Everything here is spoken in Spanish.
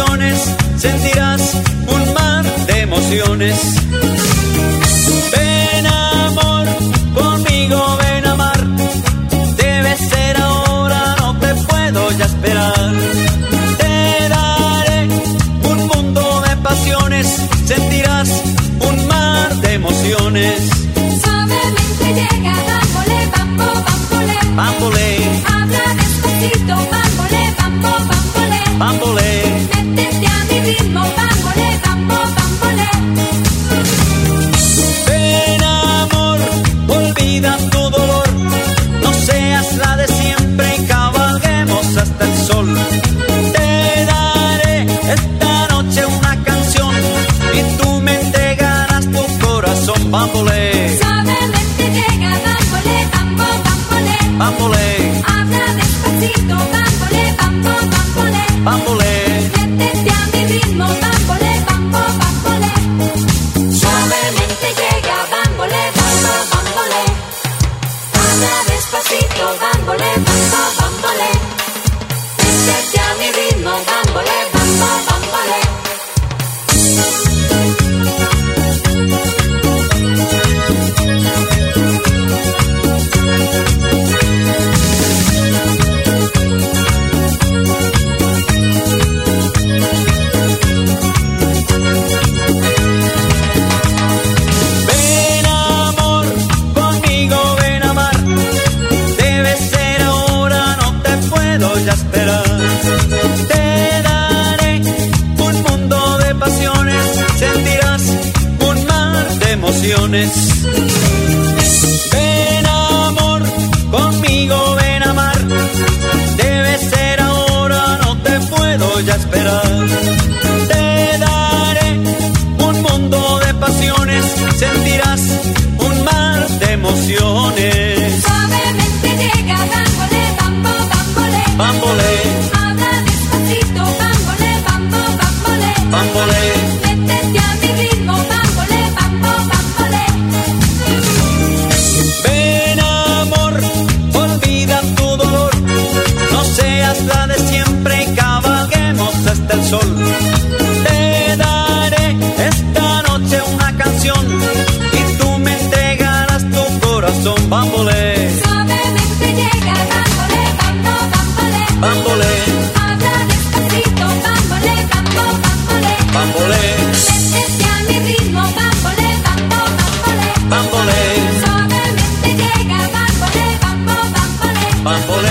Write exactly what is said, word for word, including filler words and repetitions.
pasiones, sentirás un mar de emociones. Ven amor, conmigo ven a amar. Debe ser ahora, no te puedo ya esperar. Te daré un mundo de pasiones, sentirás un mar de emociones. Suavemente llega, bámbole, bambo, bámbole. Bámbole, Habla despacito, bámbole, bambo, bámbole. bámbole. Métete a mi ritmo, bámbole, bambo, bámbole. Ven amor, olvida tu dolor. No seas la de siempre y cabalguemos hasta el sol. Te daré esta noche una canción y tú me entregarás tu corazón. Bámbole, Suavemente llega, bámbole, bambo, bámbole. bámbole, Habla despacito, bámbole, bambo, bámbole. bámbole. Métete a mi ritmo, bámbole, bambo, bámbole. Suavemente llega, bámbole, bambo, bámbole. Habla despacito, bámbole, bambo, bámbole. Métete a mi ritmo, bámbole, bambo, bámbole. Ven amor, conmigo ven a amar. Debe ser ahora, no te puedo ya esperar. Te daré un mundo de pasiones, sentirás un mar de emociones. Ven amor, conmigo ven a amar. Debe ser ahora, no te puedo ya esperar. Te daré un mundo de pasiones, sentirás un mar de emociones. Suavemente llega, bámbole, bambo, bámbole. Bámbole, Habla despacito, bámbole, bambo, bámbole. bámbole, Métete a mi ritmo, bámbole, bambo, bámbole. ven amor, olvida tu dolor. No seas la de siempre y cabalguemos hasta el sol. Te daré esta noche una canción y tú me entregarás tu corazón. Bámbole, Suavemente llega, bámbole, bambo, bámbole. bámbole, Habla despacito, bámbole, bambo, bámbole. bámbole, Métete a mi ritmo, bámbole, bambo, bámbole. bámbole, Suavemente llega, bámbole, bambo, bámbole. bámbole.